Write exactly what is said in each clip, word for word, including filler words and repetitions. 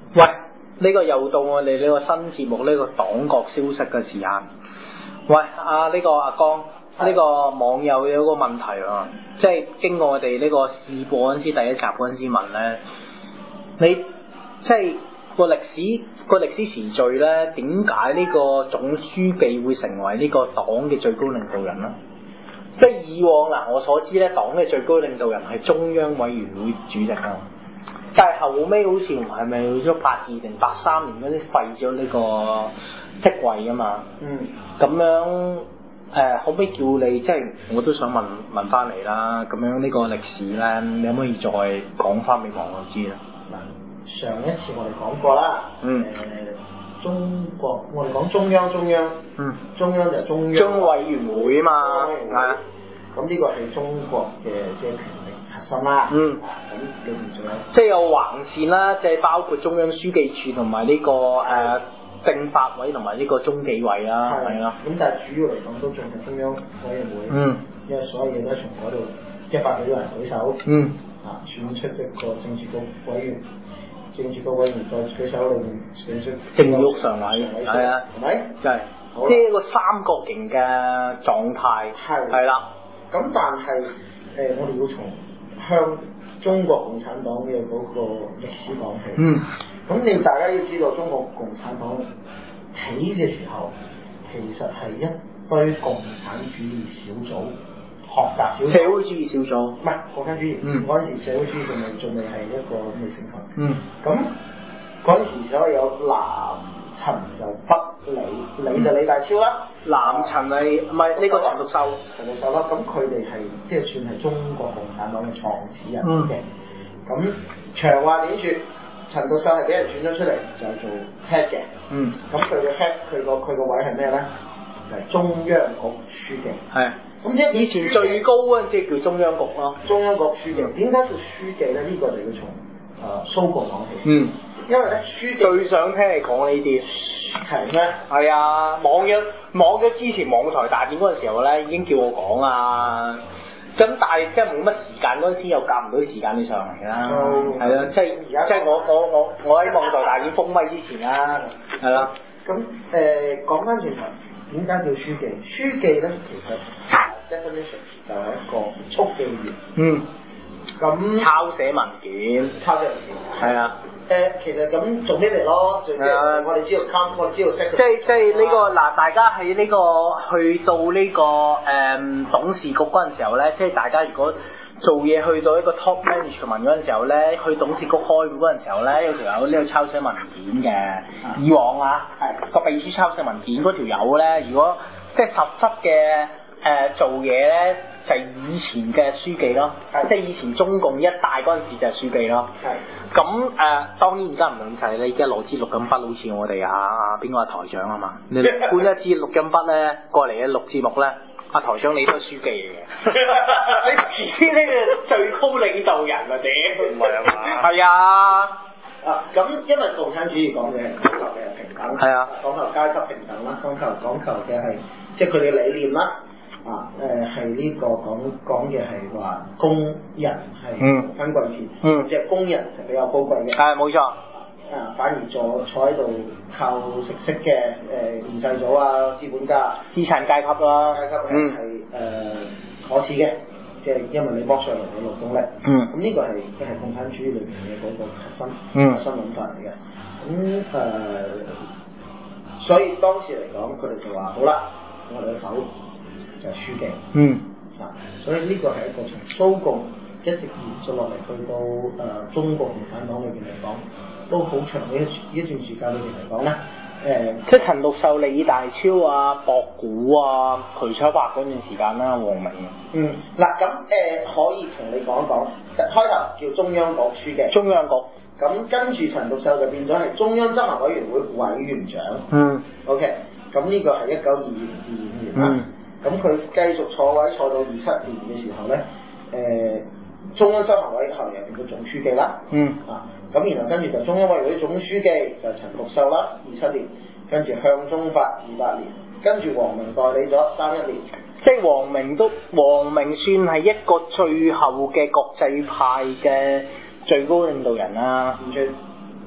喂，呢、這個又到我哋呢個新節目呢、這個黨國消息嘅時間。喂，啊呢、這個阿江，呢、這個網友有個問題啊，即係經過我哋呢個試播嗰陣時第一集嗰陣時問咧，你即係個歷史個歷史時序咧，點解呢個總書記會成為呢個黨嘅最高領導人咧？即係以往嗱，我所知咧，黨嘅最高領導人係中央委員會主席啊。但係後尾好似唔係咪去咗八二定八三年嗰啲廢咗呢個職位啊嘛？嗯。咁樣誒、呃，可唔可以叫你即係我都想問問翻你啦？咁樣呢個歷史咧，你可唔可以再講翻俾網友知咧？ 嗱，上一次我哋講過啦。 嗯。誒、 呃，中國我哋講中央中央。 嗯。 中央就係中央。 中委員會啊嘛。係啊。 咁呢個係中國嘅即係權力核心啦。 嗯。 咁裏面仲有即係有橫線啦，即係包括中央書記處同埋呢個誒、呃、政法委同埋呢個中紀委啦，係啦。 咁但係主要嚟講都仲係中央委員會。嗯。因為所有嘢都係從嗰度一百幾個人舉手。嗯。啊，選出一個政治局委員，政治局委員再舉手裏面選出政治局常委。係啊。 係咪？ 係。即係一個三角形嘅狀態。係。係啦。 咁但係誒、呃，我哋要從向中國共產黨嘅嗰個歷史講起。嗯。咁你大家要知道，中國共產黨起嘅時候，其實係一堆共產主義小組、學習小組、 社會主義小組， 唔係共產主義。嗯。嗰陣時社會主義仲未仲未係一個未成熟。嗯。咁嗰陣時所有南陳就北李，李就李大釗啦。 南陳係唔係呢個陳獨秀？ 陳獨秀啦，咁佢哋係即係算係中國共產黨嘅創始人嘅。咁、嗯、長話短説，陳獨秀係俾人選咗出嚟就係做 head 嘅。嗯。咁佢嘅 head，佢個佢個位係咩咧？就係、是、中央局書記。係。咁即係以前最高嗰陣時叫中央局咯。 中央局書記點解叫書記咧？呢、這個就要從誒蘇共講起。嗯。因為咧，書記最想聽你講呢啲。 係咩？ 係啊，網約網約之前網台大典嗰陣時候咧，已經叫我講啊。咁但係即係冇乜時間嗰陣時，又夾唔到時間你上嚟啦。係啊、嗯，即係而家即係我我我我喺網台大典封咪之前啦，係啦。 咁誒講翻轉頭，點解叫書記？書記咧其實 definition 就係一個速記員。嗯。咁抄寫文件。 抄寫文件。係啊。誒、呃，其實咁做咩嚟咯？即係、uh, 我哋知道 count，我哋知道 set。 即係即係呢個嗱，大家喺呢、這個去到呢、這個誒、嗯、董事局嗰陣時候咧，即係大家如果做嘢去到一個 top management 嗰陣時候咧，去董事局開會嗰陣時候咧，有條友呢度抄寫文件嘅。Uh, 以往啊，係個秘書抄寫文件嗰條友咧，如果即係實質嘅誒、呃、做嘢咧。就係以前嘅書記咯，即係以前中共一大嗰陣時就係書記咯。係。咁誒、呃，當然而家唔同曬，你而家攞支錄音筆，好似我哋啊邊個係台長啊嘛，你搬一支錄音筆咧過嚟嘅錄節目咧，阿台長你都係書記嚟嘅。你遲啲呢個最高領導人啊屌！唔係啊嘛。係啊。 啊，咁因為共產主義講嘅係講求嘅平等。係啊。講求階級平等啦，講求講求嘅係即係佢哋嘅理念啦。啊，誒係呢個講講嘅係話工人係分貴賤，嗯，即係工人係比較高貴嘅， 係冇錯。 啊，反而坐坐喺度靠食息嘅誒二世祖啊，資本家、 資產階級啦， 階級係係誒可恥嘅，即係因為你剝削人哋勞動力，嗯，咁呢個係係共產主義裏面嘅嗰個核心，嗯，核心諗法嚟嘅，咁、嗯、誒、呃，所以當時嚟講，佢哋就話好啦，我哋嘅頭就係書記，嗯，啊，所以呢個係一個從蘇共一直延續落嚟，去到誒、呃、中國共產黨裏邊嚟講，都好長嘅一一段時間裏邊嚟講咧，誒、呃， 即係陳獨秀、李大釗啊、博古啊、瞿秋白嗰段時間啦，王明。 嗯，嗱咁誒可以同你講一講，開頭叫中央局書記， 中央局， 咁跟住陳獨秀就變咗係中央執行委員會委員長，嗯 ，OK，咁呢個係一九二二年至二五年啦。嗯，咁佢繼續坐位坐到二七年嘅時候咧，誒、呃、中央執行委員後嚟又變咗總書記啦。嗯。啊，咁然後跟住就中央委員會總書記就係陳獨秀啦，二七年，跟住向忠發二八年，跟住王明代理咗三一年。 即係王明都，王明算係一個最後嘅國際派嘅最高領導人啦。 完全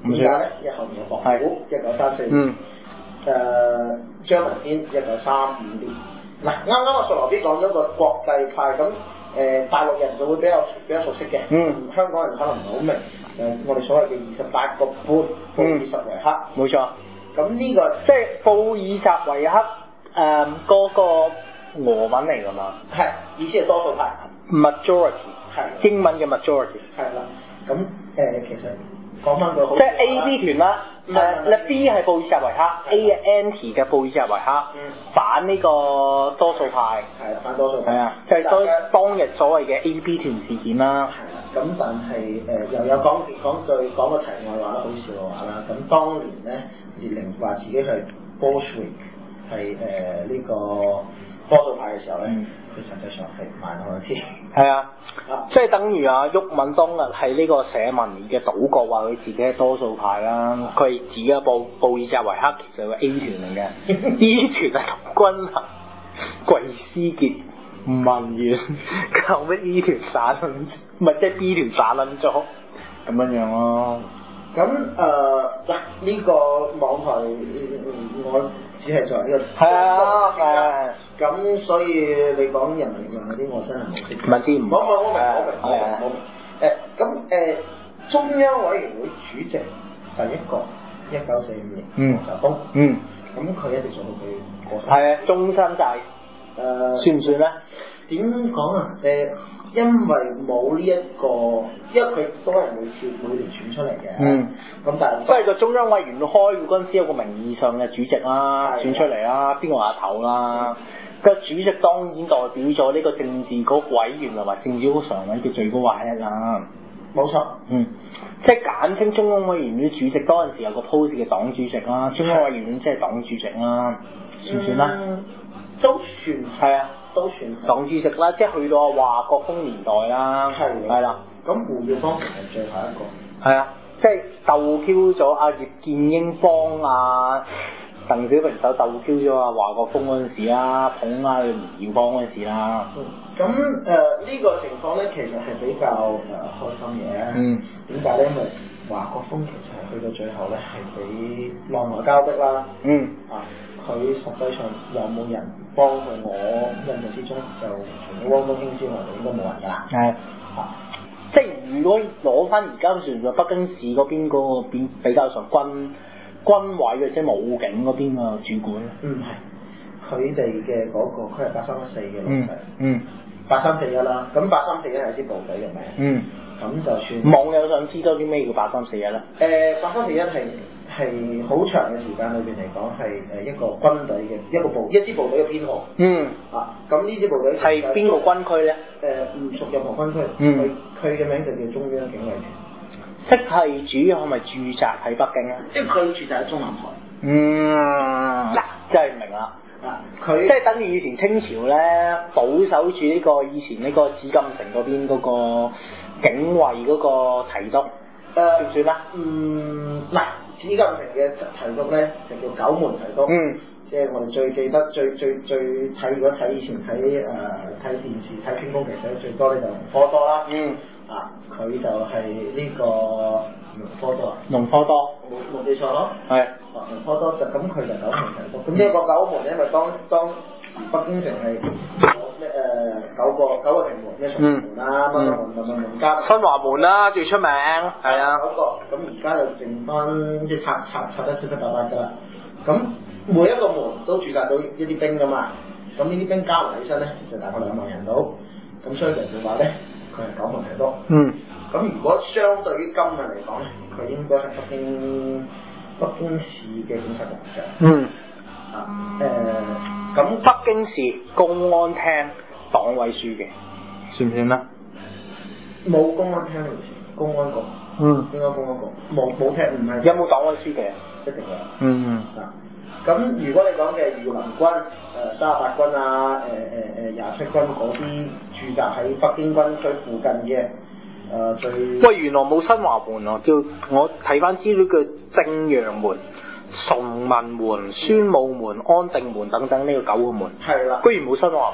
點解咧？因為後面有幕府，一九三四年。誒張聞天，一九三五年。嗱，啱啱阿索羅 B 講咗個國際派，咁誒、呃、大陸人就會比較比較熟悉嘅，嗯，香港人可能唔係好明，就係、是、我哋所謂嘅二十八個半布爾什維克， 冇、嗯、錯。咁呢、這個即係布爾什維克誒嗰、呃那個俄文嚟㗎嘛？ 係，意思係多數派 majority， 係英文嘅 majority。 係啦，咁誒、呃、其實講翻句好， 即係 A B 團啦。誒，嗱 B 係布爾什維克 ，A 係 anti 嘅布爾什維克，嗯、反呢個多數派， 係啦，反多數派， 係啊，就係、是、當當日所謂嘅 A B 團事件啦。 係啦，咁但係誒、呃、又有講講句講個題外話啦，好笑嘅話啦，咁當年咧列寧話自己係 Bolshevik 係誒呢個多數派嘅時候咧，佢、嗯、實際上係慢咗啲。係啊，啊即係等於啊，毓民當日喺呢個社民連嘅倒閣話佢自己係多數派啦，佢係自己嘅布布爾什維克其實係個 A 團嚟嘅，E 團係同軍行、貴思傑、吳文遠，後尾 E 團散咗，唔係即係 B 團散撚咗，咁樣樣咯。 咁誒嗱呢個網台我只係作為呢個係啊係啊， 咁所以你講人民力量嗰啲我真係冇識。 唔知唔我我我明我明我明我明誒咁誒中央委員會主席第一個一九四五年毛澤東，嗯，咁佢一直做到佢過身。係啊，終身制。誒、呃、算唔算咧？ 點講啊？誒、呃，因為冇呢一個，因為佢都係每次每年選出嚟嘅。嗯。咁但係，即係個中央委員會開會嗰陣時有個名義上嘅主席啦，選出嚟啦，邊個話頭啦？個、嗯、主席當然代表咗呢個政治局委員同埋政治局常委嘅最高話一啦。冇錯。嗯。即係簡稱中央委員會主席，嗰陣時有個 post 嘅黨主席啦，中央委員會即係黨主席啦，算唔算啦？嗯都算係啊，都算黨主席啦，即係去到華國鋒年代啦，係係啦。咁胡耀邦其實最後一個係啊，即係鬥 Q 咗阿葉劍英幫阿鄧小平手鬥 Q 咗阿華國鋒嗰陣時啦，捧阿胡耀邦嗰陣時啦。嗯，咁誒呢個情況咧，其實係比較誒、呃、開心嘅。嗯，點解咧？因為華國鋒其實係去到最後咧，係俾內外交迫啦。嗯啊。佢實際上有冇人幫佢？我印象之中就除咗汪東興之外，就應該冇人㗎啦。係啊，即係如果攞翻而家算在北京市嗰邊嗰個邊比較上軍軍委嘅，即係武警嗰邊嘅主管。唔係，佢哋嘅嗰個佢係八三一四嘅老細。嗯。八三四一啦，咁八三四一係支部隊嘅名。嗯。咁就算。網友想知道啲咩叫八三四一咧？誒，八三四一係。係好長嘅時間裏邊嚟講，係誒一個軍隊嘅一個部一支部隊嘅編號。嗯。啊，咁呢支部隊係邊個軍區咧？誒，唔屬任何軍區。嗯。佢佢嘅名就叫中央警衛團。即係主要係咪駐紮喺北京咧？因為佢駐紮喺中南海。嗯。嗱，真係唔明啦。啊，佢即係等於以前清朝咧，保守住呢個以前呢個紫禁城嗰邊嗰個警衛嗰個提督。誒、呃、算唔算啦？嗯，嗱，紫禁城嘅提督咧就叫九門提督，嗯，即係我哋最記得最最最睇，如果睇以前睇誒睇電視睇清宮劇睇得最多咧就隆科多啦，嗯，啊，佢就係呢個隆科多啊，隆科多，冇冇記錯咯，係，啊，隆科多就咁佢就九門提督，咁呢一個九門因為當當時北京城係咩誒九個九個城門，咩崇文門啊，乜乜門乜乜門加新華門啦，最出名，係啊，九個，咁而家就剩翻即係拆拆拆得七七八八㗎啦。咁每一個門都駐紮到一啲兵㗎嘛，咁呢啲兵加埋起身咧就大概兩萬人到，咁所以人哋話咧佢係九門提督。嗯。咁如果相對於今日嚟講咧，佢應該係北京北京市嘅警察局長。嗯。啊誒。咁北京市公安廳黨委書記算唔算啦？冇公安廳呢回事，公安局。嗯。應該公安局。冇冇廳唔係。有冇黨委書記啊？一定有。嗯嗯。啊，咁如果你講嘅御林軍、誒三十八軍啊、誒誒誒廿七軍嗰啲駐紮喺北京軍區附近嘅，誒、呃、最。喂，原來冇新華門啊！叫我睇翻資料叫正陽門。崇文門、宣武門、安定門等等呢個九個門，係啦，居然冇新華門。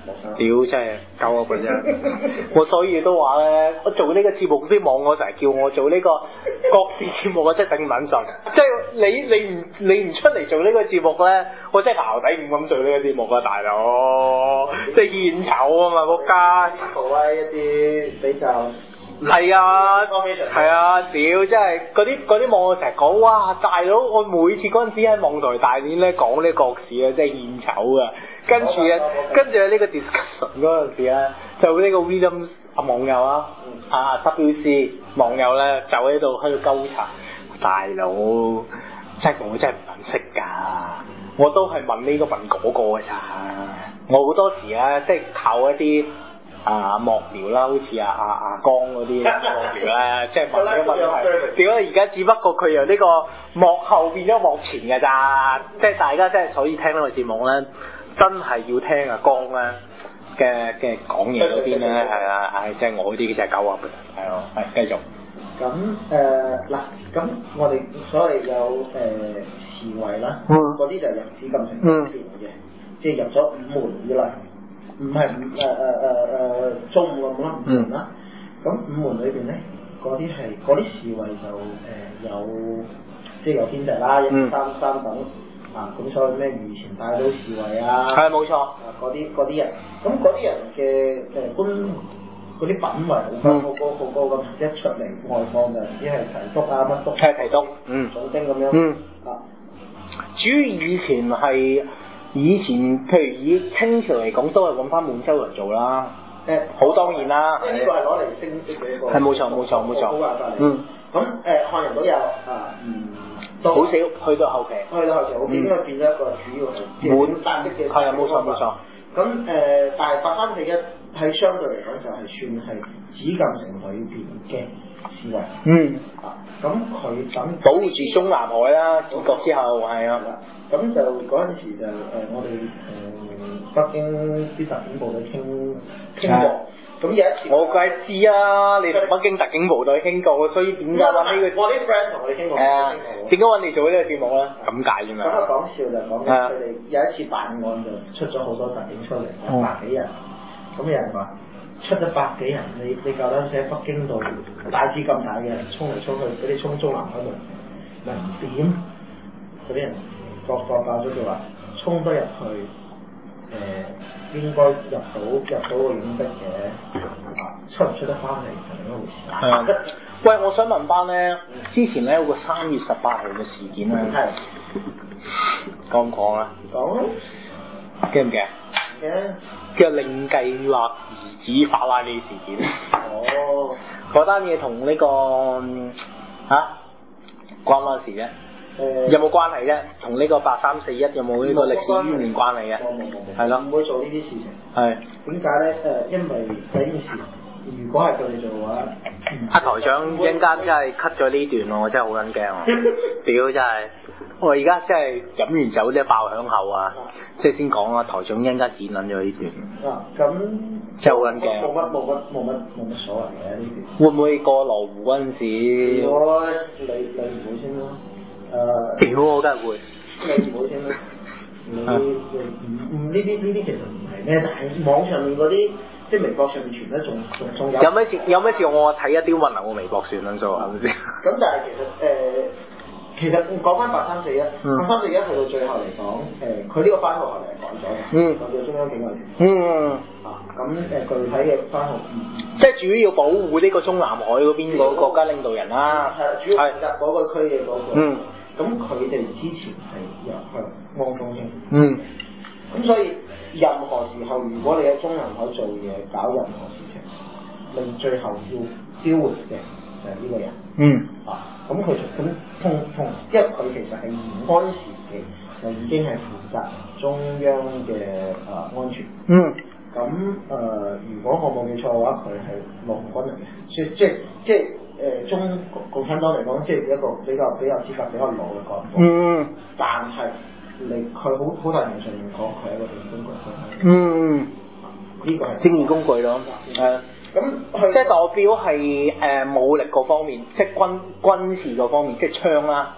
屌真係鳩噏嘅啫！我所以都話咧，我做呢個節目啲網友成日叫我做呢個國事節目，我真係頂唔撚順。即係你你唔你唔出嚟做呢個節目咧，我真係淆底唔敢做呢個節目啊，大佬！即係獻醜啊嘛，仆街！ 做威一啲比較。 係啊，係啊，屌！真係嗰啲嗰啲網友成日講，哇！大佬，我每次嗰陣時喺網台大典咧講呢個國事啊，真係獻醜啊！跟住咧，跟住喺呢個 discussion 嗰陣時咧，就呢個 William 啊網友啊，啊 W C 網友咧就喺度喺度鳩查，大佬，真係我真係唔撚識㗎，我都係問呢個問嗰個㗎咋，我好多時咧即係靠一啲。啊幕僚啦，好似阿阿阿江嗰啲幕僚咧，即係問呢個問題。點解而家只不過佢由呢個幕後變咗幕前㗎咋？即係大家真係所以聽呢個節目咧，真係要聽阿江咧嘅嘅講嘢嗰邊咧，係啊，唉，即係我嗰啲就係狗噏嘅，係咯，係繼續。 咁誒嗱，咁、呃、我哋所謂有誒侍衛啦，嗰啲、嗯、就係入紫禁城入邊嘅，即係入咗五門以內。唔係五誒誒誒誒中午咁啦，五門啦。咁、嗯、五門裏邊咧，嗰啲係嗰啲侍衛就誒、呃、有即係有編制啦，一、嗯、三三等啊。咁所以咩御前大都侍衛啊， 係冇錯。 啊嗰啲嗰啲人，咁嗰啲人嘅誒官嗰啲品位好高好高好高咁，一出嚟外放就唔知係提督啊乜督， 係提督，嗯， 總兵咁樣， 嗯啊。 主要以前係。以前譬如以清朝嚟講，都係揾翻滿洲人做啦。誒、欸，好當然啦。 即係呢個係攞嚟升職嘅一個。 係冇錯冇錯冇錯。 好辦法嚟。 嗯。 咁誒、呃，漢人都有啊，嗯，都好少，去到後期。 去到後期好啲，因為變咗一個主要係滿單職嘅。 係啊，冇錯冇錯。 咁誒、呃，但係八三四一喺相對嚟講就係算係紫禁城裏邊嘅侍衛。嗯。啊，咁佢等保護住中南海啦，建國之後係啊。 咁就嗰陣時就誒、呃，我哋同北京啲特警部隊傾傾過。咁有一次， 我梗係知啊，你同北京特警部隊傾過，所以點解揾呢個？ 我啲 friend 同我哋傾過。 誒，點解揾你做呢個節目咧？咁解啫嘛。 咁啊講笑就講緊佢哋有一次辦案就出咗好多特警出嚟，百幾人。咁有人話出咗百幾人，你你夠膽死喺北京度大支咁大嘅人衝嚟衝去，俾你衝中南海度，咪唔掂？嗰啲人。個個爆咗佢話衝得入去，誒、呃、應該入到入到個影壁嘅，出唔出得翻嚟係另一回事。係啊， 喂，我想問翻咧，之前咧有個三月十八號嘅事件咧， 係講唔講啊？ 講， 記唔記啊？ 記得。 叫另計劃兒子法拉利事件。 哦， 嗰單嘢同呢個嚇、啊、關唔關事啫？誒有冇關係啫？同呢個八三四一有冇呢個歷史淵源關係嘅？ 冇冇冇冇， 係咯， 唔會做呢啲事情。係點解咧？誒，因為第一件事，如果係佢哋做嘅話， 阿台長一陣間真係 cut 咗呢段喎，我真係好撚驚啊！屌真係，我而家真係飲完酒咧爆響口啊！即係先講啊，台長一陣間剪撚咗呢段。 啊，咁真係好撚驚。 冇乜冇乜冇乜冇乜所謂嘅呢段。 會唔會過羅湖嗰陣時？ 我你你唔會先咯。誒， 屌我梗係會， 你唔好先啦，你唔唔呢啲呢啲其實唔係咩，但係網上面嗰啲即係微博上面傳得仲仲仲有。 有咩事有咩事我睇一啲溫流嘅微博算啦數係咪先？ 咁但係其實誒、呃，其實講翻八三四一，八三四一去到最後嚟講，誒佢呢個番號後嚟係改咗嘅，嗯，改咗中央警衛團， 嗯， 啊咁誒具體嘅番號，嗯、 即係主要保護呢個中南海嗰邊個國家領導人啦， 係、嗯、主要負責嗰個區嘅嗰個。 嗯咁佢哋之前係入向汪東興， 嗯， 咁所以任何時候，如果你喺中南海做嘢，搞任何事情，你最後要丟回嘅就係呢個人，嗯，啊，咁佢咁同同，因為佢其實係延安時期就已經係負責中央嘅啊安全，嗯，咁誒、呃，如果我冇記錯嘅話，佢係陸軍嚟嘅，即即即。即誒、呃、中共產黨嚟講，即係一個比較比較資格比較老嘅幹部。嗯。但係你佢好好大程度上面講，佢係一個政治工具。嗯。呢個係正義工具咯。係。咁即係代表係誒、呃、武力嗰方面，即係軍軍事嗰方面，即係槍啦。係啦。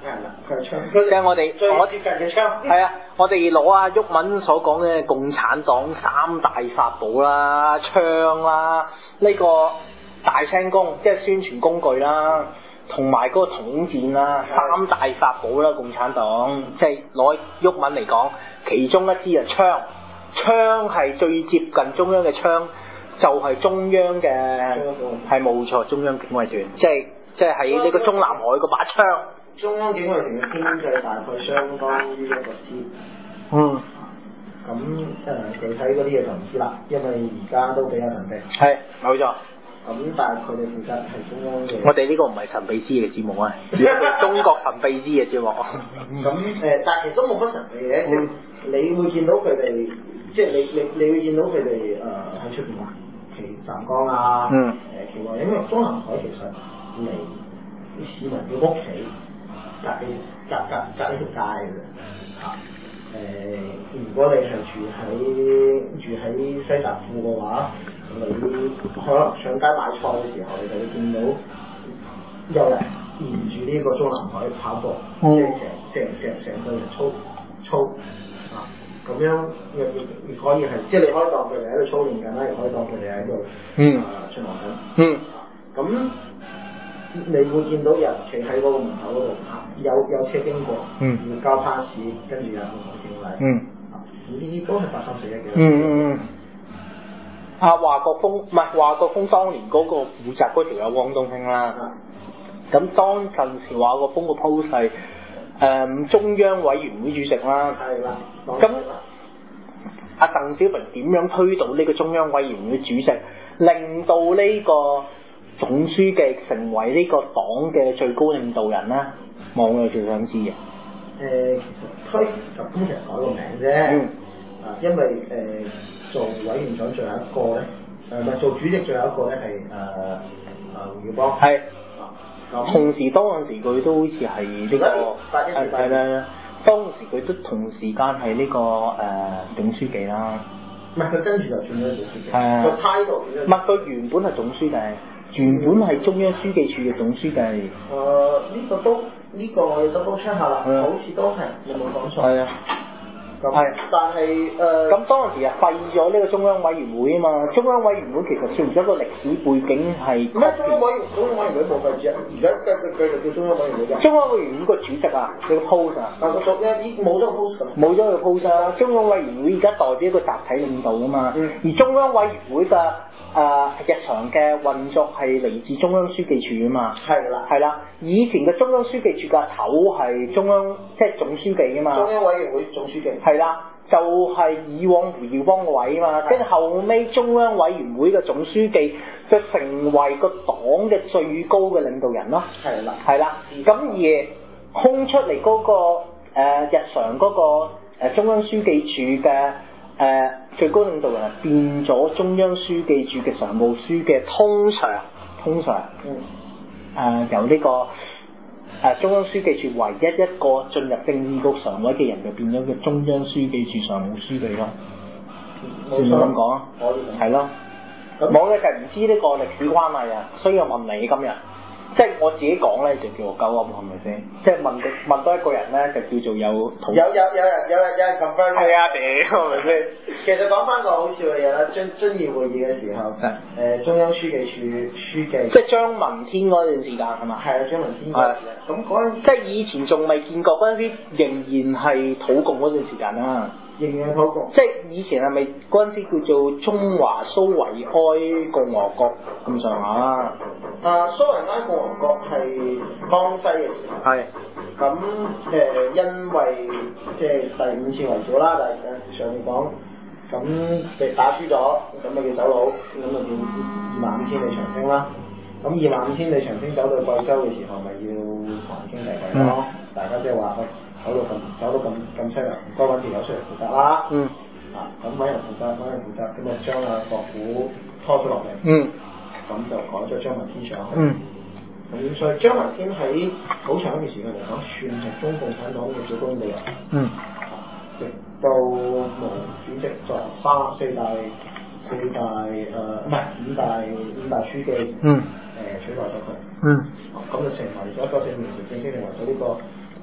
佢係槍， 即係我哋我最接近嘅槍。 係啊，我哋攞阿毓民所講嘅共產黨三大法寶啦，槍啦，呢、這個大聲公即係宣傳工具啦，同埋嗰個統戰啦，三大法寶啦，共產黨即係攞毓民嚟講，其中一支係槍，槍係最接近中央嘅槍，就係、是、中央嘅係冇錯，中央警衛團，即係即係喺呢個中南海嗰把槍。 中央警衛團嘅經濟大概相當於一個師。 嗯。 咁誒、呃、具體嗰啲嘢就唔知啦，因為而家都比較神秘。 係，冇錯。 咁但係佢哋負責係中央嘅。 我哋呢個唔係神秘之嘅節目啊，而係中國神秘之嘅節目。 咁誒、呃，但係其實都冇乜神秘嘅，即係、嗯、你會見到佢哋，即係你你你會見到佢哋誒喺出邊企站崗啊，誒企位，因為中南海其實離啲市民嘅屋企隔幾隔隔隔一條街嘅啫，啊誒、呃，如果你係住喺住喺西澤庫嘅話，你可能上街買菜嘅時候，你就會見到有人沿住呢個中南海跑過，嗯、即係成成成成個人操操啊，咁樣亦亦亦可以係，即係你可以當佢哋喺度操練緊啦，又可以當佢哋喺度啊巡邏緊，嗯，咁、啊。你會見到人企喺嗰個門口嗰度，有有車經過，嗯，要交 pass，跟住有門口敬禮，嗯，咁呢啲都係八三四一嘅，嗯嗯嗯。阿華國鋒唔係華國鋒當年嗰個負責嗰條有汪東興啦，咁、嗯、當陣時華國鋒個 post 係誒中央委員會主席啦，係啦，咁阿鄧小平點樣推倒呢個中央委員會主席，令到呢、這個總書記成為呢個黨嘅最高領導人啦，網友最想知嘅。誒、 呃，其實推就通常改個名啫。嗯。啊，因為誒、呃、做委員長最後一個咧，誒唔係做主席最後一個咧係誒啊胡耀邦。係。啊，咁。同時當陣時佢都好似係呢個係係啦，當時佢都同時間係呢、這個誒、呃、總書記啦。唔係，佢跟住就轉咗總書記。係啊。個態度變咗。唔係，佢原本係總書記。原本係中央書記處嘅總書記。誒、呃，呢、這個都呢、這個我要 double check 下啦，嗯、好似都係，你冇講錯。係啊。咁係，但係誒，咁當陣時啊廢咗呢個中央委員會啊嘛，中央委員會其實算唔算一個歷史背景係？咩中央委員中央委員會冇廢止啊？而家繼繼繼續叫中央委員會啫。中央委員會個主席啊，你個 post 啊？啊個作咧已冇咗個 post 㗎。冇咗個 post 啊！中央委員會而家代表一個集體領導啊嘛，嗯、而中央委員會嘅誒、呃、日常嘅運作係嚟自中央書記處啊嘛。係啦。係啦，以前嘅中央書記處嘅頭係中央即係總書記啊嘛。中央委員會總書記。係啦，就係、是、以往胡耀邦個位啊嘛，跟住後尾中央委員會嘅總書記就成為個黨嘅最高嘅領導人咯。係啦，係啦，咁而空出嚟嗰、那個、呃、日常嗰、那個、呃、中央書記處嘅誒、呃、最高領導人變咗中央書記處嘅常務書記，通常通常嗯誒、呃、由呢、這個。誒、呃、中央書記處唯一一個進入政治局常委嘅人就變咗個中央書記處常務書記咯，算唔算咁講啊？可以，係咯，冇嘅就係唔知呢個歷史關係啊，所以我問你今日，即係我自己講咧就叫我鳩噏係咪先？即係問問多一個人咧就叫做有有有有人有人有人 confirm 係啊屌係咪先？其實講翻個好笑嘅嘢啦，遵遵義會議嘅時候，誒、呃、中央書記處書記，即係張聞天嗰段時間係嘛？係啊，張聞天嗰陣時，咁嗰陣即係以前仲未見過嗰陣時，仍然係土共嗰段時間啊。仍然係土共，即係以前係咪嗰陣時叫做中華蘇維埃共和國咁上下啊？啊，蘇維埃共和國係江西嘅時候。係。咁誒、呃，因為即係第五次圍剿啦，但係上面講，咁被打輸咗，咁咪叫走佬，咁咪叫二萬五千里長征啦。咁二萬五千里長征走到貴州嘅時候，咪要同人傾偈偈咯。嗯、大家即係話喂，走到咁走到咁咁淒涼，唔該揾條友出嚟負責啦。嗯。啊，咁揾人負責，揾人負責，咁啊將阿國府拖咗落嚟。嗯。咁就改咗張聞天上去。嗯。咁所以張聞天喺好長一段時間嚟講，算係中共產黨嘅最高領導人。嗯。直到毛主席作為三四大四大誒唔係五大五大書記。嗯。誒、呃、取代咗佢。嗯。咁就成為咗一九四五年正式成為咗呢個誒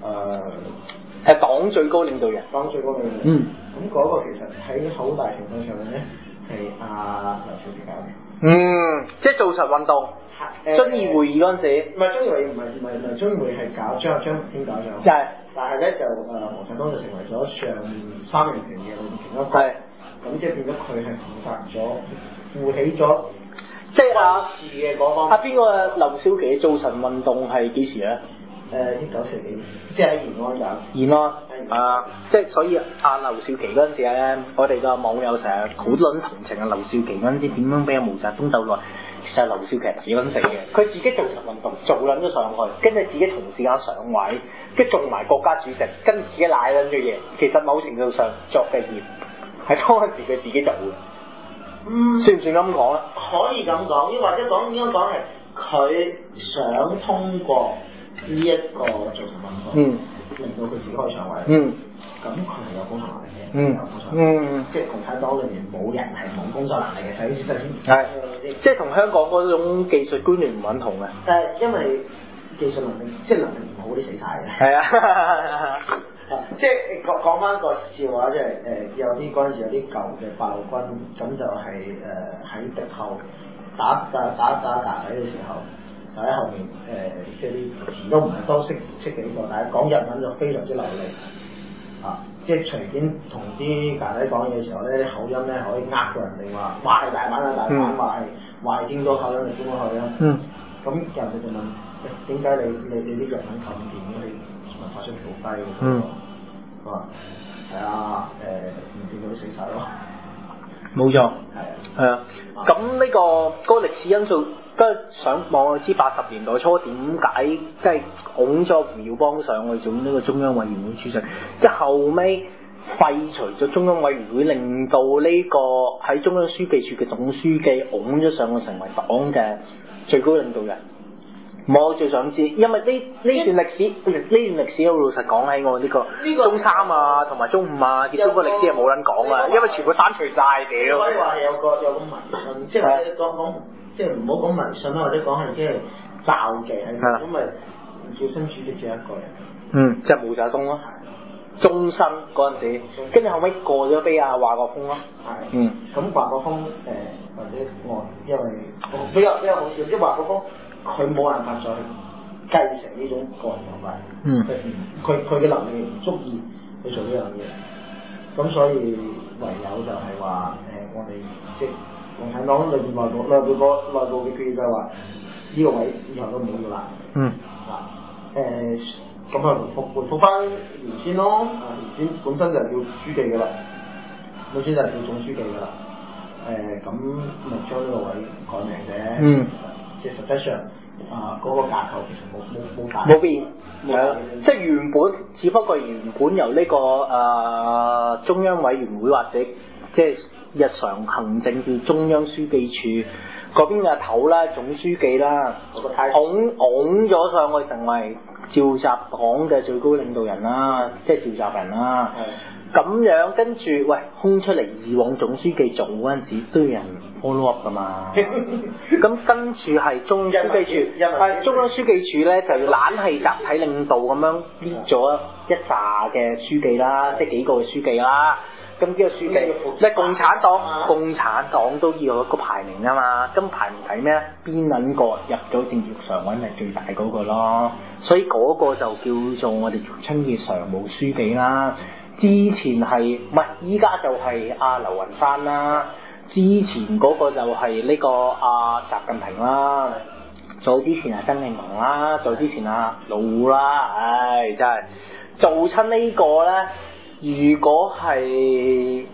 誒係黨最高領導人。 黨最高領導人。 嗯。 咁嗰個其實喺好大程度上面咧係阿劉少奇搞嘅。 嗯，即係做實運動。係。遵義會議嗰陣時。 唔係遵義會議，唔係唔係唔係遵義會議係搞張張天搞咗。 係。但係咧就誒毛澤東就成為咗上面三人團嘅裏面其中一個。係。咁即係變咗佢係負責咗負起咗。即係話嘅嗰方。阿邊個劉少奇做實運動係幾時咧？ 誒一九四幾，即係喺延安搞。 延安。啊，即係所以阿劉少奇嗰陣時咧，我哋個網友成日好撚同情啊劉少奇嗰陣時點樣俾阿毛澤東鬥耐。其實劉少奇係抵撚死嘅，佢自己做實運動做撚咗上去，跟住自己同時間上位，跟住做埋國家主席，跟住自己賴撚咗嘢。其實某程度上作嘅業係當時佢自己做嘅。嗯，算唔算咁講咧？ 可以咁講，亦或者講應該講係佢想通過呢一個做實運動，嗯，令到佢自己可以上位。嗯。咁佢係有工作能力嘅，嗯，有工作能力，嗯，即係共產黨裏面冇人係冇工作能力嘅，首先首先係，即係同香港嗰種技術觀念唔穩同嘅。 誒，因為技術能力即係能力唔好啲死晒嘅。 係啊， 即係講講翻個笑話，即係誒有啲嗰陣時有啲舊嘅八路軍，咁就係誒喺敵後打打打打架仔嘅時候，就喺後面誒、呃、即係啲詞都唔係多識識幾個，但係講日文就非常之流利。啊！即係隨便同啲架仔講嘢嘅時候咧，啲口音咧可以呃到人哋話，話係大阪啊大阪，話係話係京都口音定京都口音。嗯。咁人哋就問：誒點解你你你啲日文咁掂嘅？你文化水平好低嘅？嗯。佢話：係啊，誒唔掂嗰啲死晒咯。 冇錯。係。係啊。咁呢個嗰個歷史因素。跟住上網知八十年代初點解即係拱咗胡耀邦上去做呢個中央委員會主席，即係後尾廢除咗中央委員會，令到呢個喺中央書記處嘅總書記拱咗上去成為黨嘅最高領導人。我最想知，因為呢呢段歷史呢段歷史好老實講起我呢個中三啊同埋中五啊嘅中國歷史係冇人講啊，因為全部刪除晒屌。 可以話係有個有個迷信，即係講講。即係唔好講迷信啦，或者講係即係詐忌喺度，因為趙新主席只一個人。 嗯，即係毛澤東咯。中新嗰陣時，跟住後尾過咗俾阿華國鋒咯。係。嗯。咁華國鋒誒、呃、或者我因為比較比較好笑，即係華國鋒佢冇辦法再繼承呢種個人想法。嗯。佢佢嘅能力唔足以去做呢樣嘢，咁所以唯有就係話誒我哋即係。共產黨裏邊內部內部個內部嘅決議就係話呢個位以後都冇要啦。嗯。啊誒咁啊回復回復翻原先咯，啊原先本身就係叫書記嘅啦，本身就係叫總書記嘅啦。誒咁咪將呢個位改名啫。嗯。其實即係實際上啊嗰、那個架構其實冇冇冇大。 冇變。係啊。即係原本，只不過原本由呢、這個誒、呃、中央委員會或者即係。日常行政叫中央書記處嗰邊嘅頭啦，總書記啦，拱拱咗上去成為召集黨嘅最高領導人啦，即係召集人啦。咁樣跟住，喂，空出嚟以往總書記做嗰陣時都有人 follow up 噶嘛。咁跟住係中央書記處，係中央書記處咧就要懶係集體領導咁樣列咗一紮嘅書記啦，即係幾個嘅書記啦。咁呢個書記，即係共產黨，啊、共產黨都要有一個排名啊嘛。咁排名睇咩啊？邊撚個入咗政協常委咪最大嗰個咯。所以嗰個就叫做我哋稱嘅常務書記啦。之前係唔係？依家就係阿劉雲山啦。之前嗰個就係呢個阿習近平啦。早之前係曾慶紅啦，早之前阿老胡啦。唉，真係做親呢個咧。如果係誒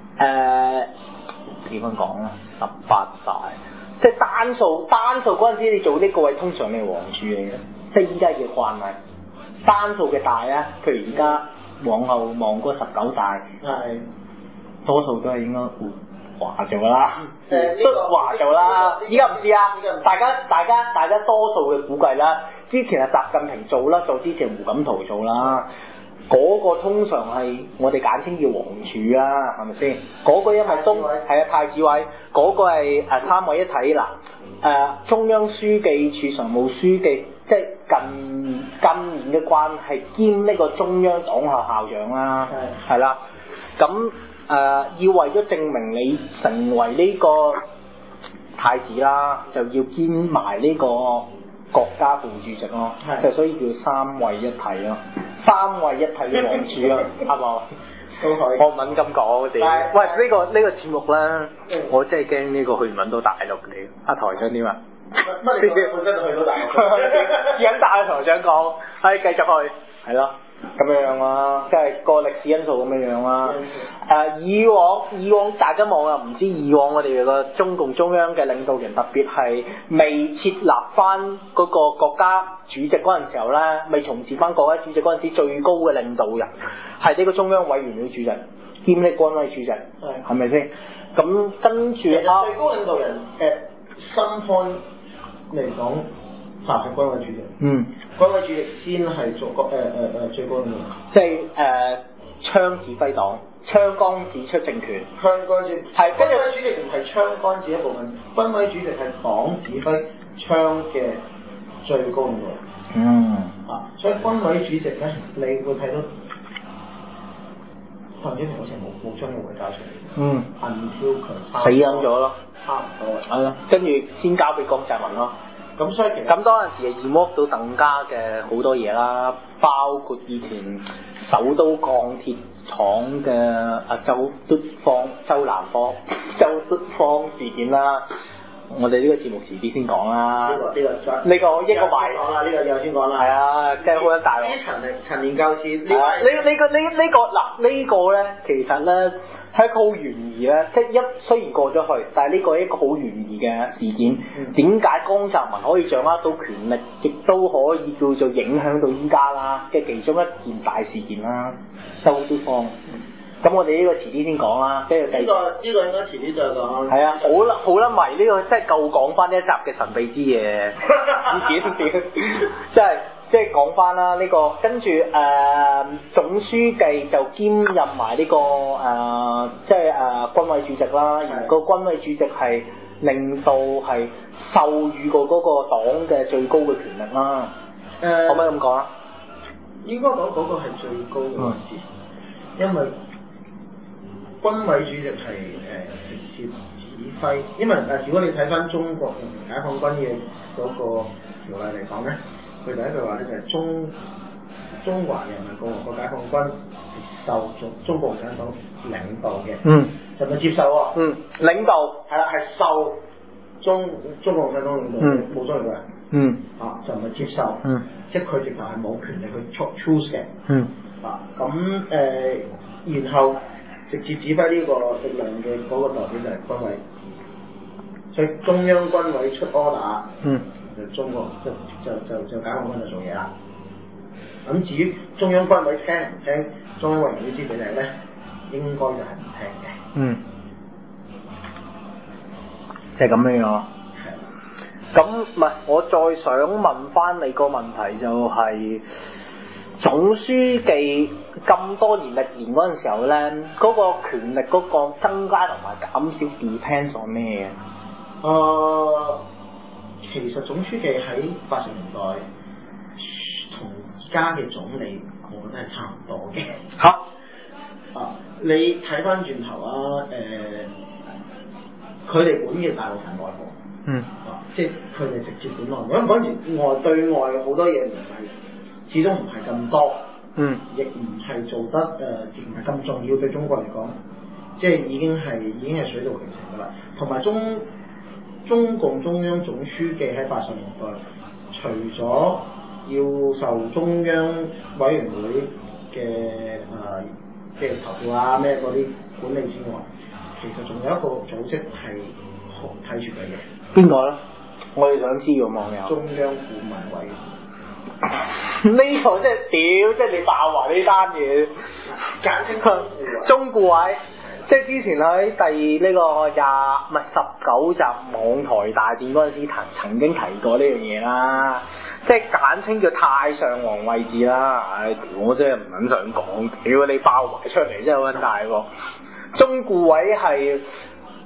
點樣講咧？十八大，即係單數單數嗰陣時，你做呢個位通常你係皇儲嚟嘅，即係依家嘅慣例。單數嘅大咧，譬如而家往後望嗰十九大，係多數都係應該華做啦，都華做啦。依家唔知啊，大家大家大家多數嘅估計啦，之前係習近平做啦，做之前胡錦濤做啦。嗰個通常係我哋簡稱叫皇儲啊，係咪先？嗰、那個因為中係啊太子位，嗰、那個係誒三位一體嗱誒、呃、中央書記處常務書記即係近近年嘅關係兼呢個中央黨校校長啦，係啦，咁誒、呃、要為咗證明你成為呢個太子啦，就要兼埋呢個國家副主席咯，就所以叫三位一體咯，三位一體嘅王儲啊，啱冇？我唔敏感講我哋，喂呢、呢個呢、呢個節目咧，嗯、我真係驚呢個去唔揾到大陸你，阿台長點啊？ 乜你本身就去到大陸？ 引大阿台長講，係繼續去，係咯，咁樣樣啦，即係個歷史因素咁樣樣啦。誒、呃，以往以往大家望啊，唔知以往我哋個中共中央嘅領導人，特別係未設立翻嗰個國家主席嗰陣時候咧，未從事翻國家主席嗰陣時，最高嘅領導人係呢個中央委員會主席兼呢軍委主席，係係咪先？咁跟住啊， 最高領導人誒新開嚟講就係軍委主席。嗯，軍委主席先係做國誒誒誒最高領導人。 即係誒槍指揮黨。槍桿子出政權， 槍桿子係軍委主席唔係槍桿子一部分，軍委主席係黨指揮槍嘅最高領導人。嗯。啊，所以軍委主席咧，你會睇到鄧小平好似冇冇將呢個位交出嚟。嗯。until 佢死緊咗咯。 差唔多。 係啊，跟住先交俾江澤民咯。 咁所以其實咁當陣時係 remove 到鄧家嘅好多嘢啦，包括以前首都鋼鐵廠嘅阿周篤芳、周南方、周篤芳事件啦。我哋呢個節目遲啲先講啦。 呢、這個呢、這個呢、 這個一個埋講啦，呢、這個又先講啦。 係啊，即係好大鑊。 呢陳陳年舊事。 係啊，呢呢個呢呢個嗱呢個咧，其實咧係一個好懸疑咧，即係一雖然過咗去，但係呢個係一個好懸疑嘅事件。點解、嗯、江澤民可以掌握到權力，亦都可以叫做影響到依家啦嘅其中一件大事件啦，周篤芳。咁、嗯、我哋呢個遲啲先講啦，跟住第呢個呢、這個應該遲啲再講。 係啊，好啦好啦，迷呢、這個真係夠講翻呢一集嘅神秘之夜，事件點，即係即係講翻啦呢個，跟住誒、呃、總書記就兼任埋呢、這個誒、呃、即係誒、呃、軍委主席啦，的而個軍委主席係令到係授予過嗰個黨嘅最高嘅權力啦。誒、呃，可唔可以咁講啊？ 應該講嗰個係最高嘅位置，嗯、因為軍委主席係誒、呃、直接指揮，因為誒、呃、如果你睇翻中國人民解放軍嘅嗰個條例嚟講咧，佢第一句話咧就係中中華人民共和國解放軍係受中中國共產黨領導嘅，嗯，就咪接受喎， 嗯，領導係啦，係受中中國共產黨領導嘅武裝力量，嗯，啊就唔係接受，嗯，即係佢直頭係冇權力去 choose 嘅，嗯，啊咁誒、呃，然後直接指揮呢個力量嘅嗰個代表就係軍委，所以中央軍委出 order，嗯，就中國就就就就解放軍就做嘢啦。咁至於中央軍委聽唔聽中央委員會知俾你咧，應該就係唔聽嘅。嗯， 就係咁樣樣。咁唔係，我再想問翻你個問題就係、是、總書記咁多年歷年嗰陣時候咧，嗰、那個權力嗰個增加同埋減少 depends on 咩嘅？誒、 呃，其實總書記喺八十年代同而家嘅總理，我覺得係差唔多嘅。嚇哈！啊，你睇翻轉頭啊，誒、呃，佢哋管嘅大部分內部。嗯，啊，即係佢哋直接管內，因為嗰陣時外對外好多嘢唔係，始終唔係咁多，嗯，亦唔係做得誒，亦唔係咁重要對中國嚟講，即係已經係已經係水到渠成噶啦。同埋中中共中央總書記喺八十年代，除咗要受中央委員會嘅誒、呃，即係投票啊咩嗰啲管理之外，其實仲有一個組織係睇住佢嘅。 邊個咧？我哋想知個網友。 中央顧問委員會。呢個即係屌，即係你爆話呢單嘢。 簡稱中顧委，即係之前喺第呢個廿唔係十九集網台大典嗰陣時，曾曾經提過呢樣嘢啦。即係簡稱叫太上皇位置啦。唉，我真係唔撚想講，屌你爆埋出嚟真係好撚大喎。中顧委係。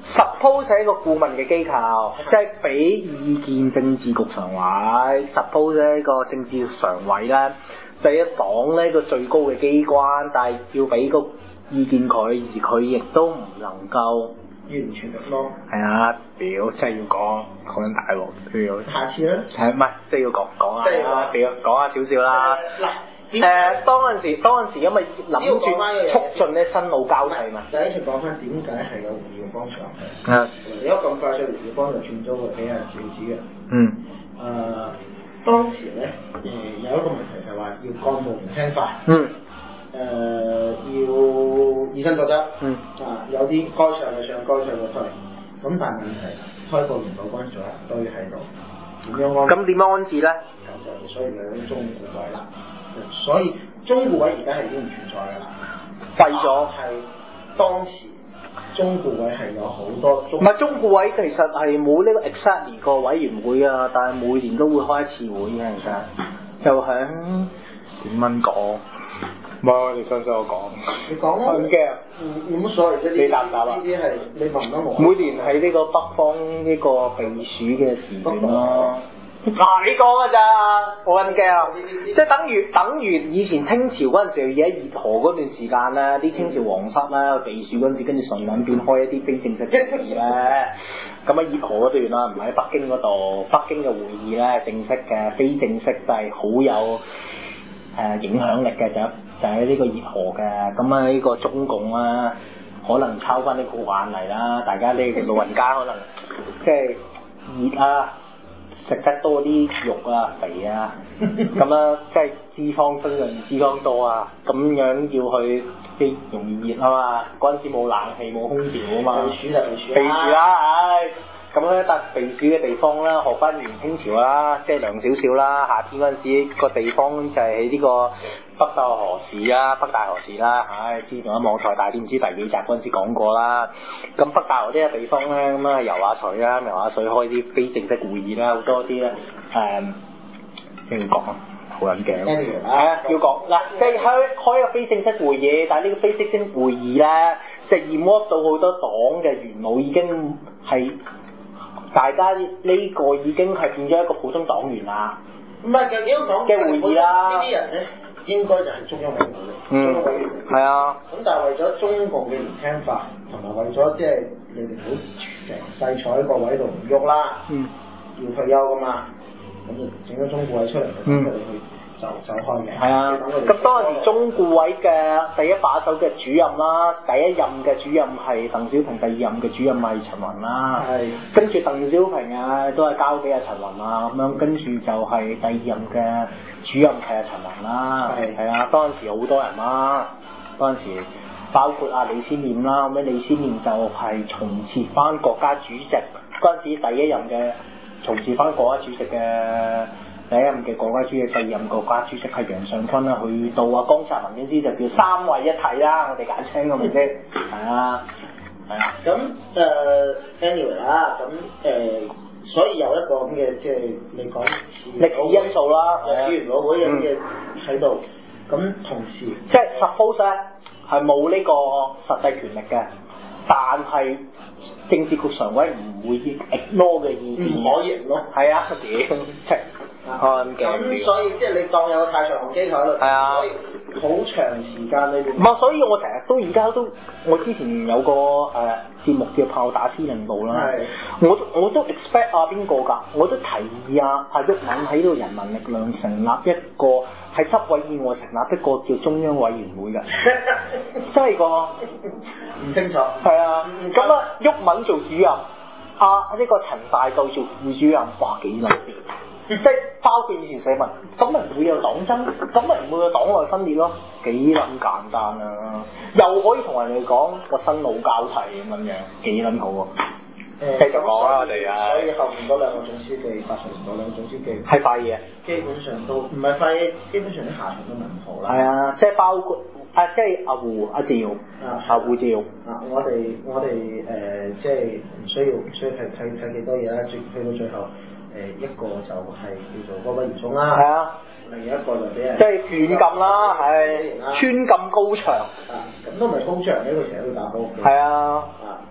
suppose 係一個顧問嘅機構，即係俾意見政治局常委。suppose 係一個政治局常委咧，就係一黨呢個最高嘅機關，但係要俾個意見佢，而佢亦都唔能夠完全力咯。 係啊，屌，真係要講講緊大鑊都要。 下次咧？ 係唔係？即係要講講下啦，屌，講下少少啦。 嗱。 誒、呃，當陣時，當陣時因為諗住促進咧新老交替嘛。 第一次講翻點解係有胡耀邦上去。 啊。 如果咁快脆胡耀邦就轉咗個幾廿兆紙嘅。 嗯。 誒、呃，當時咧誒、呃、有一個問題就係話要幹部唔聽話。 嗯。 誒、呃，要以身作則。嗯。啊，有啲該上嘅上，該退嘅退。咁但係問題，開國元老軍仲有一堆喺度，點樣安？咁點樣安置咧？咁就所以就有啲中顧委啦。所以中顧委而家係已經唔存在㗎啦， 廢咗。 係當時中顧委係有好多中。 唔係中顧委其實係冇呢個 exactly 個委員會啊，但係每年都會開一次會嘅，其實就響點樣講？冇，你想唔想我講？ 你講咯。唔驚。冇乜所謂啫。 你答唔答啊？ 呢啲係你問得我。 每年喺呢個北方呢個避暑嘅時段咯。嗱、啊，你講㗎咋，我咁驚，即係等於等於以前清朝嗰陣時，而喺熱河嗰段時間咧，啲清朝皇室咧避暑嗰陣時，跟住順撚便開一啲非正式會議咧，咁喺熱河嗰段啦，唔喺北京嗰度，北京嘅會議咧正式嘅，非正式就係好有誒、呃、影響力嘅，就就喺呢個熱河嘅，咁啊呢個中共啊，可能抄翻呢個慣例啦，大家呢個老人家可能即係熱啊。食得多啲肉啊，肥啊，咁啊，即係脂肪增量脂肪多啊，咁樣要去啲容易熱啊嘛，嗰陣時冇冷氣冇空調啊嘛， 避暑就避暑啦， 避暑啦，唉，咁咧笪避暑嘅地方啦，學翻元清朝啦，即係涼少少啦，夏天嗰陣時個地方就係喺呢個北大河市啊，北大河市啦，唉，之前喺網台大啲唔知第幾集嗰陣時講過啦，咁北大河呢個地方咧，咁啊游下水啦，游下水開啲非正式會議啦，好多啲咧誒，即係要講啊，好撚驚，係啊，要講嗱，即係開開個非正式會議，但係呢個非正式會議咧，即係 involve 到好多黨嘅元老已經係大家呢個已經係變咗一個普通黨員啦， 唔係嘅幾個黨嘅會議啦， 呢啲人咧。應該就係中央委員會， 嗯、 中央委員會。 係啊。 咁但係為咗中共嘅唔聽法，同埋為咗即係你哋唔好成世坐喺個位度唔喐啦，嗯、要退休噶嘛，咁就整咗中顧委出嚟，等佢哋去走走開嘅。係啊。 咁當時中顧委嘅第一把手嘅主任啦，第一任嘅主任係鄧小平，第二任嘅主任係陳雲啦。係。跟住鄧小平啊，都係交俾阿陳雲啊，咁樣跟住就係第二任嘅。主任係阿陳雲啦，係係啊，當陣時好多人啦，當陣時包括阿李先念啦，咁樣李先念就係重設翻國家主席，嗰陣時第一任嘅重設翻國家主席嘅第一任嘅國家主席，第二任國家主席係楊尚昆啦，去到阿江澤民嗰陣時就叫三位一體啦，我哋簡稱咁咪先，係啊，係啊， 咁誒 anyway 啦，咁誒。所以有一個咁嘅即係你講歷史因素啦， 歷史元老會咁嘅喺度，咁、嗯、同時即係 suppose 咧係冇呢個實際權力嘅，但係政治局常委唔會 ignore 嘅意見， 唔可以咯， 係啊，屌， 咁咁所以即係你當有個太上皇機構喺度，係啊，好長時間裏邊。唔係，所以我成日都而家都，我之前有個誒、呃、節目叫炮打司令部啦，我我都 expect 啊邊個㗎，我都提議啊阿毓民喺呢個人民力量成立一個喺執委以外成立一個叫中央委員會㗎，真係個唔清楚。 係啊，咁啊毓民做主任，啊呢、呢個陳大道做副主任，哇幾撚掂！即係包括以前社民，咁咪唔會有黨爭，咁咪唔會有黨內分裂咯，幾撚簡單啊！又可以同人哋講個新老交替咁樣，幾撚好啊！誒、呃，繼續講啦，我哋啊， 所以後面嗰兩個總書記，八十年代兩個總書記係廢嘅， 基本上都唔係廢，基本上啲下場都唔好啦。 係啊，即係包括啊，即係阿胡、阿趙、啊阿胡趙。 啊，我哋我哋誒，即係唔需要唔需要睇睇睇幾多嘢啦，最去到最後。誒一個就係叫做嗰個嚴嵩啦，係啊，另一個就俾人即係軟禁啦，係穿禁高牆， 啊咁都唔係高牆嘅，佢成日都打波嘅， 係啊， 啊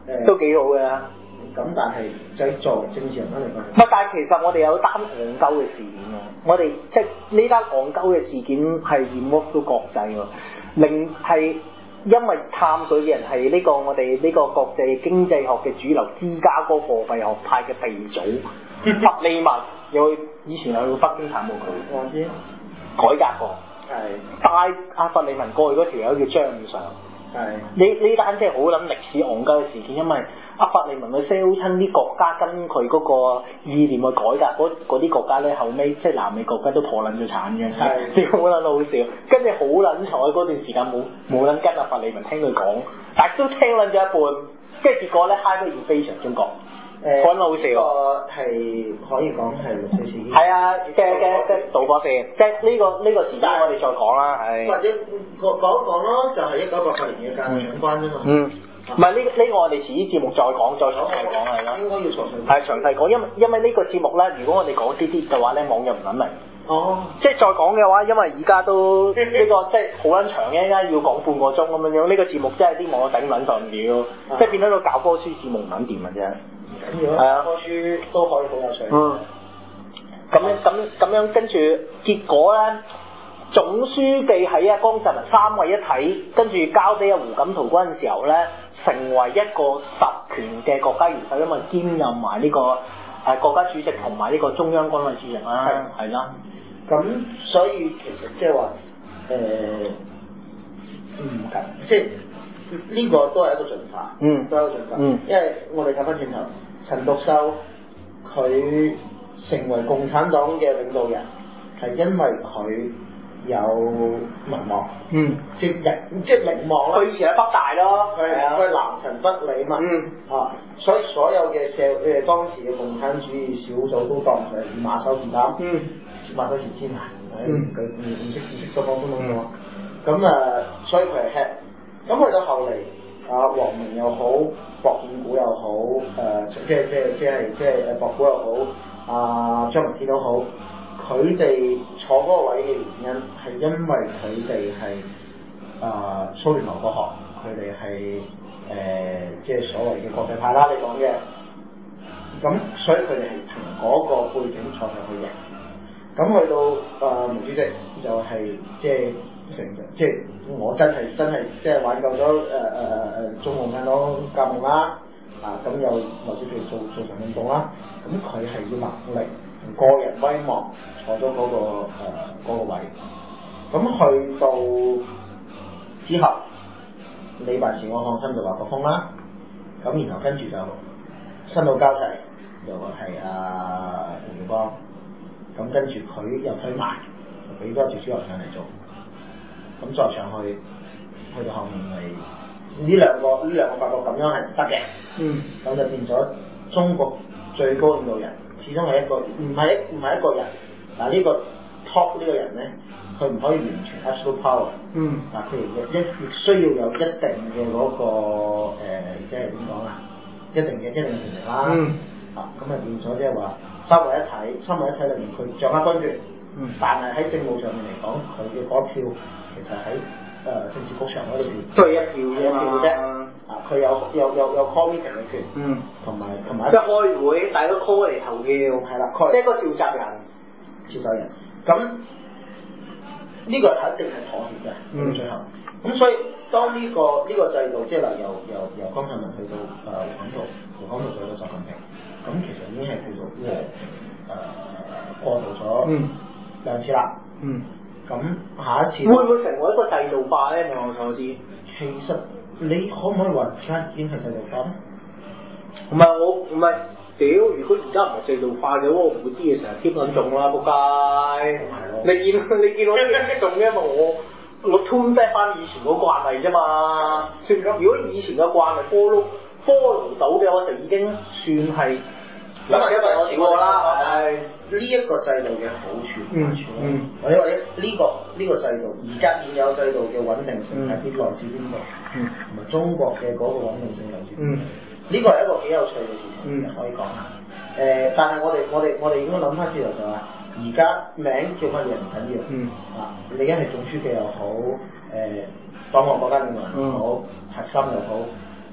誒都幾好嘅。 咁但係就係作為政治人物嚟講， 唔係，但係其實我哋有單戇鳩嘅事件喎，我哋即係呢單戇鳩嘅事件係染污到國際喎，令係因為探佢嘅人係呢個我哋呢個國際經濟學嘅主流芝加哥貨幣學派嘅鼻祖弗利曼，有以前有去北京探過佢， 我知改革過， 係帶阿弗利曼過去嗰條友叫張五常。 係呢呢單真係好撚歷史戇鳩嘅事件，因為阿弗利文去 sell 親啲國家跟佢嗰個意念去改革，嗰啲國家咧後尾即係南美國家都破撚咗產嘅，係好撚好笑。跟住好撚彩嗰段時間冇冇撚跟阿弗利文聽佢講，但係都聽撚咗一半，跟住結果咧 high 得要非常中國。誒，講得好笑。 呢個係可以講係六四事件。 係啊，嘅嘅嘅導火線，即係呢個呢個時間我哋再講啦，係。 或者講講一講咯，就係一九八八年嘅間長關啫嘛。 嗯。唔係呢呢個我哋遲啲節目再講，再詳細講係啦。 應該要詳細。 係詳細講，因為因為呢個節目咧，如果我哋講啲啲嘅話咧，網友唔撚明。 哦。即係再講嘅話，因為而家都呢個即係好撚長嘅，而家要講半個鐘咁樣樣，呢個節目真係啲網友頂唔撚順了，即係變咗個教科書節目唔撚掂嘅啫。 緊要啊！科書都可以好有趣。 嗯。咁樣咁咁樣跟住結果咧，總書記喺阿江澤民三位一體，跟住交俾阿胡錦濤嗰陣時候咧，成為一個實權嘅國家元首，因為兼任埋呢個誒國家主席同埋呢個中央軍委主席啦，係啦。 咁所以其實即係話誒唔緊，即係呢個都係一個進化，嗯，都係一個進化，嗯，因為我哋睇翻轉頭，陳獨秀佢成為共產黨嘅領導人，係因為佢有名望，嗯，即係人即係名望啦。佢以前喺北大咯，係啊，佢係南陳北李嘛，嗯，啊，所以所有嘅社誒當時嘅共產主義小組都當佢係馬首是瞻，嗯，馬首是瞻啊，誒佢唔唔識唔識得講中文喎，咁啊，所以佢係 head，咁去到後嚟啊，王明又好，薄建股又好，誒、呃、即係即係即係即係誒薄股又好，啊張文天都好。佢哋坐嗰個位嘅原因係因為佢哋係啊蘇聯留過學，佢哋係誒即係所謂嘅國際派啦，你講嘅，咁所以佢哋係憑嗰個背景坐上去嘅。咁去到啊毛主席就係即係成即係我真係真係即係挽救咗誒誒誒誒中共產黨革命啦，啊咁又劉少奇做做成運動啦，咁佢係要能力。個人威望坐咗嗰、那個誒嗰、呃那個位，咁去到之後，你辦事我放心就話國鋒啦，咁然後跟住就新老交替，又係阿胡耀邦，咁跟住佢又推埋，就俾咗趙小樓上嚟做，咁再上去，去到後面咪呢兩個呢兩個發覺咁樣係唔得嘅，嗯，咁就變咗中國最高領導人。始終係一個唔係一唔係一個人，嗱、這、呢個 top 呢個人咧，佢唔可以完全 absolute power，嗯，嗱佢亦一亦需要有一定嘅嗰、那個、呃、即係點講啊，一定嘅一定嘅權力啦，嗯，啊咁啊變咗即係話三位一體，三位一體裏面佢掌握軍權，嗯，但係喺政務上面嚟講，佢嘅嗰票其實喺誒、呃、政治局常委裏邊都係一票啫嘛，啫。啊！佢有有有有 call meeting 嘅權，嗯，同埋同埋即係開會，大家 call 嚟投票，係啦，即係個召集人，召集人。咁呢、這個肯定係妥協嘅，嗯，最後。咁所以當呢、這個呢、這個制度，即係嗱，由由由江澤民去到誒胡錦濤，胡錦濤去到習近平，咁其實已經係叫做和誒、呃、過渡咗兩次啦，嗯。咁下一次會唔會成為一個制度化咧？我所知，其實。你可唔可以話而家已經係制度化咧？唔係我唔係屌，如果而家唔係制度化嘅，我唔會知嘢成日添撚中啦，仆街！係咯。你見你見我添激動嘅，因為我我 turn back 翻以前嗰個慣例啫嘛。算咁，如果以前嘅慣例 follow follow 到嘅，我就已經算係嗱，因為我少啦。係呢一個制度嘅好處，嗯嗯，或者或者呢個呢、這個制度，而家現有制度嘅穩定性係邊來自邊度？嗯，同埋中國嘅嗰個穩定性嚟自邊度？呢個係一個幾有趣嘅事情，嗯，可以講下。誒、呃，但係我哋我哋我哋應該諗翻轉頭就話，而家名叫乜嘢唔緊要，嗯，啊，你而家係總書記又好，誒、呃，黨和國家領導人又好，核心又好，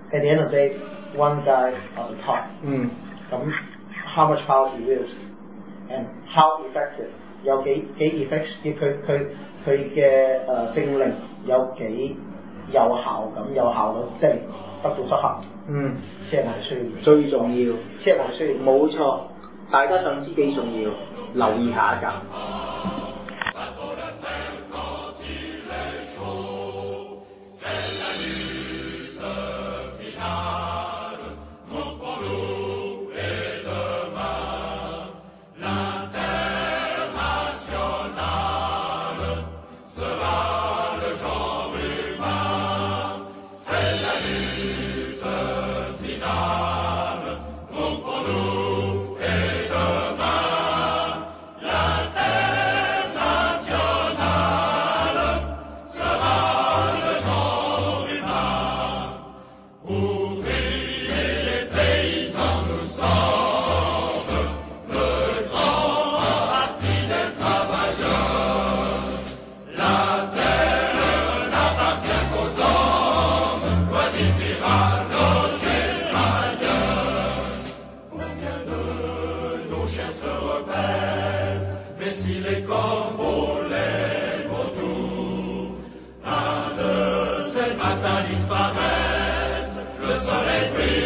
at the end of the day, one guy at the top。 嗯。 咁 how much power he wields and how effective 有幾幾 effective 佢佢佢嘅誒政令有幾有效咁有效率，即係得到執行。 嗯。 先係我哋需要。 最重要。 先係我哋需要。 冇錯，大家想知幾重要，留意下一集。 Disparaissent, le soleil brille.